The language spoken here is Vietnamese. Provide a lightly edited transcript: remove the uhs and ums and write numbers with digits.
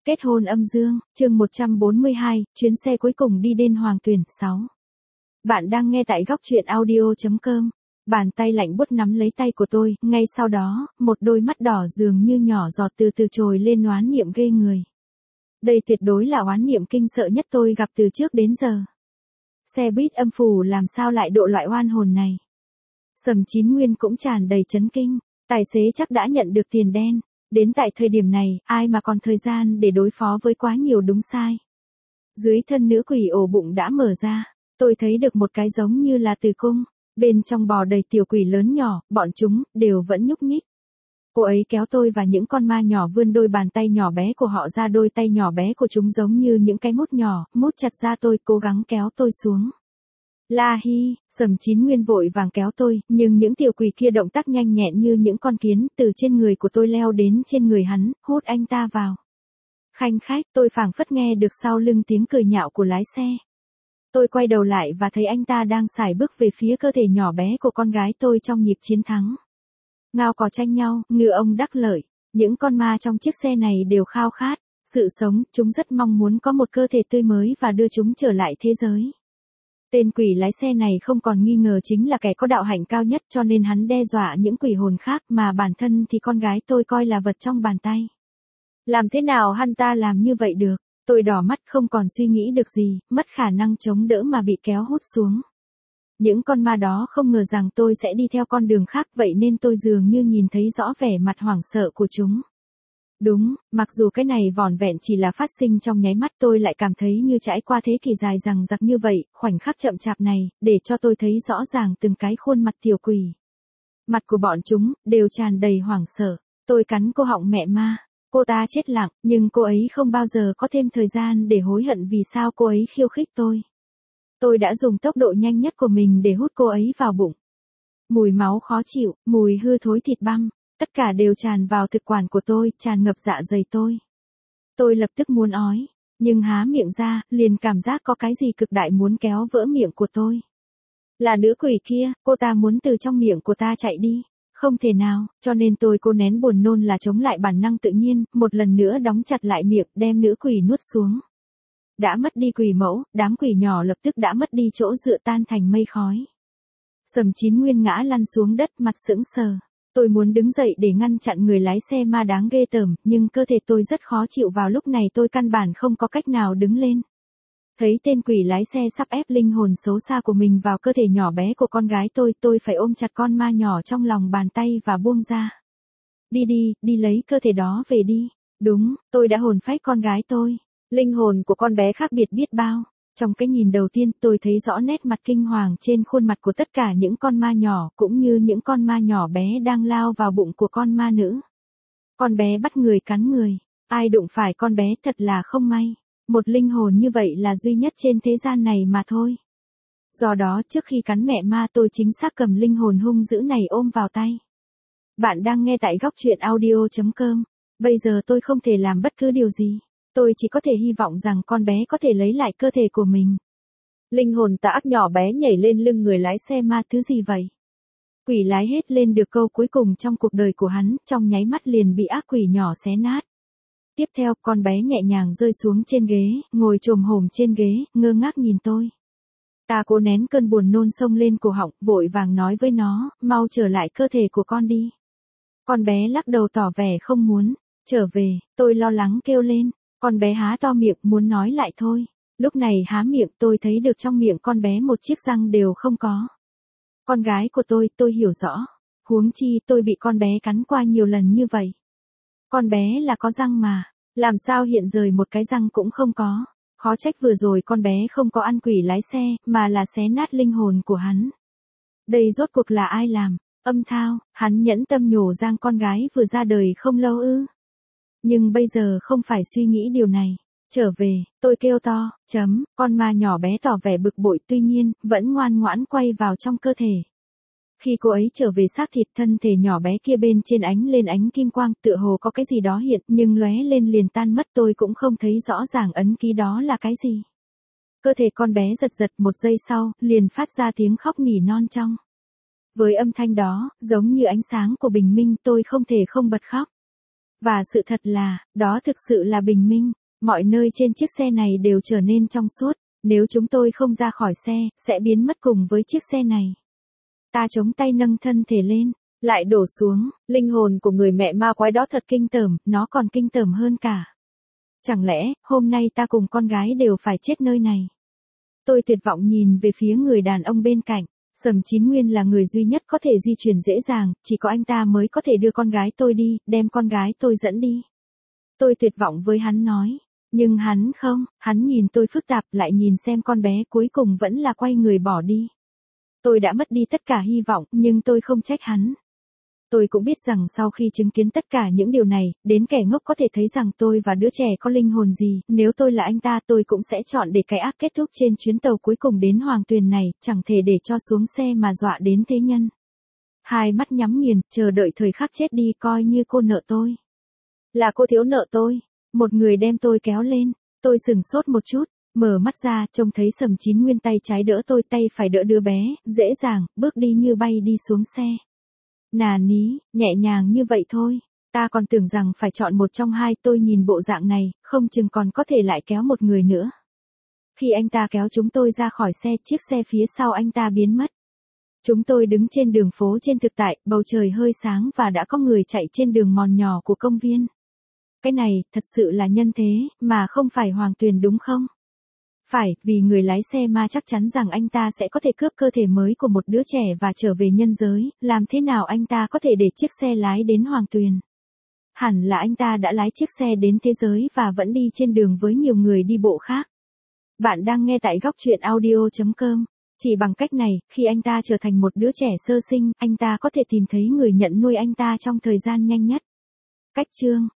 Kết hôn âm dương, chương 142, chuyến xe cuối cùng đi đến Hoàng Tuyền, 6. Bạn đang nghe tại góc truyện audio.com. Bàn tay lạnh buốt nắm lấy tay của tôi, ngay sau đó, một đôi mắt đỏ dường như nhỏ giọt từ từ trồi lên oán niệm ghê người. Đây tuyệt đối là oán niệm kinh sợ nhất tôi gặp từ trước đến giờ. Xe buýt âm phủ làm sao lại độ loại oan hồn này. Sầm Chín Nguyên cũng tràn đầy chấn kinh, tài xế chắc đã nhận được tiền đen. Đến tại thời điểm này, ai mà còn thời gian để đối phó với quá nhiều đúng sai. Dưới thân nữ quỷ ổ bụng đã mở ra, tôi thấy được một cái giống như là tử cung, bên trong bò đầy tiểu quỷ lớn nhỏ, bọn chúng đều vẫn nhúc nhích. Cô ấy kéo tôi và những con ma nhỏ vươn đôi bàn tay nhỏ bé của họ ra, đôi tay nhỏ bé của chúng giống như những cái mút nhỏ, mút chặt ra tôi, cố gắng kéo tôi xuống. La hi, Sầm Chín Nguyên vội vàng kéo tôi, nhưng những tiểu quỷ kia động tác nhanh nhẹn như những con kiến, từ trên người của tôi leo đến trên người hắn, hút anh ta vào. Khanh khách, tôi phảng phất nghe được sau lưng tiếng cười nhạo của lái xe. Tôi quay đầu lại và thấy anh ta đang sải bước về phía cơ thể nhỏ bé của con gái tôi trong nhịp chiến thắng. Ngao cò tranh nhau, ngựa ông đắc lợi, những con ma trong chiếc xe này đều khao khát sự sống, chúng rất mong muốn có một cơ thể tươi mới và đưa chúng trở lại thế giới. Tên quỷ lái xe này không còn nghi ngờ chính là kẻ có đạo hạnh cao nhất, cho nên hắn đe dọa những quỷ hồn khác, mà bản thân thì con gái tôi coi là vật trong bàn tay. Làm thế nào hắn ta làm như vậy được? Tôi đỏ mắt không còn suy nghĩ được gì, mất khả năng chống đỡ mà bị kéo hút xuống. Những con ma đó không ngờ rằng tôi sẽ đi theo con đường khác, vậy nên tôi dường như nhìn thấy rõ vẻ mặt hoảng sợ của chúng. Đúng, mặc dù cái này vỏn vẹn chỉ là phát sinh trong nháy mắt, tôi lại cảm thấy như trải qua thế kỷ dài dằng dặc như vậy, khoảnh khắc chậm chạp này, để cho tôi thấy rõ ràng từng cái khuôn mặt tiểu quỷ. Mặt của bọn chúng, đều tràn đầy hoảng sợ. Tôi cắn cô họng mẹ ma. Cô ta chết lặng, nhưng cô ấy không bao giờ có thêm thời gian để hối hận vì sao cô ấy khiêu khích tôi. Tôi đã dùng tốc độ nhanh nhất của mình để hút cô ấy vào bụng. Mùi máu khó chịu, mùi hư thối thịt băm. Tất cả đều tràn vào thực quản của tôi, tràn ngập dạ dày tôi. Tôi lập tức muốn ói, nhưng há miệng ra, liền cảm giác có cái gì cực đại muốn kéo vỡ miệng của tôi. Là nữ quỷ kia, cô ta muốn từ trong miệng của ta chạy đi. Không thể nào, cho nên tôi cố nén buồn nôn là chống lại bản năng tự nhiên, một lần nữa đóng chặt lại miệng, đem nữ quỷ nuốt xuống. Đã mất đi quỷ mẫu, đám quỷ nhỏ lập tức đã mất đi chỗ dựa, tan thành mây khói. Sầm Chín Nguyên ngã lăn xuống đất, mặt sững sờ. Tôi muốn đứng dậy để ngăn chặn người lái xe ma đáng ghê tởm, nhưng cơ thể tôi rất khó chịu, vào lúc này tôi căn bản không có cách nào đứng lên. Thấy tên quỷ lái xe sắp ép linh hồn xấu xa của mình vào cơ thể nhỏ bé của con gái tôi phải ôm chặt con ma nhỏ trong lòng bàn tay và buông ra. Đi lấy cơ thể đó về đi. Đúng, tôi đã hồn phách con gái tôi. Linh hồn của con bé khác biệt biết bao. Trong cái nhìn đầu tiên, tôi thấy rõ nét mặt kinh hoàng trên khuôn mặt của tất cả những con ma nhỏ, cũng như những con ma nhỏ bé đang lao vào bụng của con ma nữ. Con bé bắt người cắn người. Ai đụng phải con bé thật là không may. Một linh hồn như vậy là duy nhất trên thế gian này mà thôi. Do đó, trước khi cắn mẹ ma, tôi chính xác cầm linh hồn hung dữ này ôm vào tay. Bạn đang nghe tại góc truyện audio.com. Bây giờ tôi không thể làm bất cứ điều gì. Tôi chỉ có thể hy vọng rằng con bé có thể lấy lại cơ thể của mình. Linh hồn tà ác nhỏ bé nhảy lên lưng người lái xe ma, thứ gì vậy? Quỷ lái hết lên được câu cuối cùng trong cuộc đời của hắn, trong nháy mắt liền bị ác quỷ nhỏ xé nát. Tiếp theo, con bé nhẹ nhàng rơi xuống trên ghế, ngồi chồm hổm trên ghế, ngơ ngác nhìn tôi. Ta cố nén cơn buồn nôn xông lên cổ họng, vội vàng nói với nó, mau trở lại cơ thể của con đi. Con bé lắc đầu tỏ vẻ không muốn. Trở về, tôi lo lắng kêu lên. Con bé há to miệng muốn nói lại thôi. Lúc này há miệng, tôi thấy được trong miệng con bé một chiếc răng đều không có. Con gái của tôi hiểu rõ. Huống chi tôi bị con bé cắn qua nhiều lần như vậy. Con bé là có răng mà, làm sao hiện giờ một cái răng cũng không có. Khó trách vừa rồi con bé không có ăn quỷ lái xe, mà là xé nát linh hồn của hắn. Đây rốt cuộc là ai làm? Âm Thao, hắn nhẫn tâm nhổ răng con gái vừa ra đời không lâu ư? Nhưng bây giờ không phải suy nghĩ điều này. Trở về, tôi kêu to, con ma nhỏ bé tỏ vẻ bực bội, tuy nhiên, vẫn ngoan ngoãn quay vào trong cơ thể. Khi cô ấy trở về xác thịt, thân thể nhỏ bé kia bên trên ánh lên ánh kim quang, tựa hồ có cái gì đó hiện, nhưng lóe lên liền tan mất, tôi cũng không thấy rõ ràng ấn ký đó là cái gì. Cơ thể con bé giật giật, một giây sau, liền phát ra tiếng khóc nỉ non trong. Với âm thanh đó, giống như ánh sáng của bình minh, tôi không thể không bật khóc. Và sự thật là, đó thực sự là bình minh. Mọi nơi trên chiếc xe này đều trở nên trong suốt. Nếu chúng tôi không ra khỏi xe, sẽ biến mất cùng với chiếc xe này. Ta chống tay nâng thân thể lên, lại đổ xuống. Linh hồn của người mẹ ma quái đó thật kinh tởm, nó còn kinh tởm hơn cả. Chẳng lẽ, hôm nay ta cùng con gái đều phải chết nơi này? Tôi tuyệt vọng nhìn về phía người đàn ông bên cạnh. Sầm Chín Nguyên là người duy nhất có thể di chuyển dễ dàng, chỉ có anh ta mới có thể đưa con gái tôi đi, đem con gái tôi dẫn đi. Tôi tuyệt vọng với hắn nói. Nhưng hắn không, hắn nhìn tôi phức tạp lại nhìn xem con bé cuối cùng vẫn là quay người bỏ đi. Tôi đã mất đi tất cả hy vọng, nhưng tôi không trách hắn. Tôi cũng biết rằng sau khi chứng kiến tất cả những điều này, đến kẻ ngốc có thể thấy rằng tôi và đứa trẻ có linh hồn gì, nếu tôi là anh ta tôi cũng sẽ chọn để cái ác kết thúc trên chuyến tàu cuối cùng đến Hoàng Tuyền này, chẳng thể để cho xuống xe mà dọa đến thế nhân. Hai mắt nhắm nghiền, chờ đợi thời khắc chết đi coi như cô nợ tôi. Là cô thiếu nợ tôi. Một người đem tôi kéo lên, tôi sửng sốt một chút, mở mắt ra trông thấy Sầm Chín Nguyên tay trái đỡ tôi tay phải đỡ đứa bé, dễ dàng, bước đi như bay đi xuống xe. Nà ní, nhẹ nhàng như vậy thôi, ta còn tưởng rằng phải chọn một trong hai. Tôi nhìn bộ dạng này, không chừng còn có thể lại kéo một người nữa. Khi anh ta kéo chúng tôi ra khỏi xe, chiếc xe phía sau anh ta biến mất. Chúng tôi đứng trên đường phố trên thực tại, bầu trời hơi sáng và đã có người chạy trên đường mòn nhỏ của công viên. Cái này, thật sự là nhân thế, mà không phải Hoàng Tuyền đúng không? Phải, vì người lái xe ma chắc chắn rằng anh ta sẽ có thể cướp cơ thể mới của một đứa trẻ và trở về nhân giới, làm thế nào anh ta có thể để chiếc xe lái đến Hoàng Tuyền? Hẳn là anh ta đã lái chiếc xe đến thế giới và vẫn đi trên đường với nhiều người đi bộ khác. Bạn đang nghe tại góc truyện audio.com. Chỉ bằng cách này, khi anh ta trở thành một đứa trẻ sơ sinh, anh ta có thể tìm thấy người nhận nuôi anh ta trong thời gian nhanh nhất. Cách chương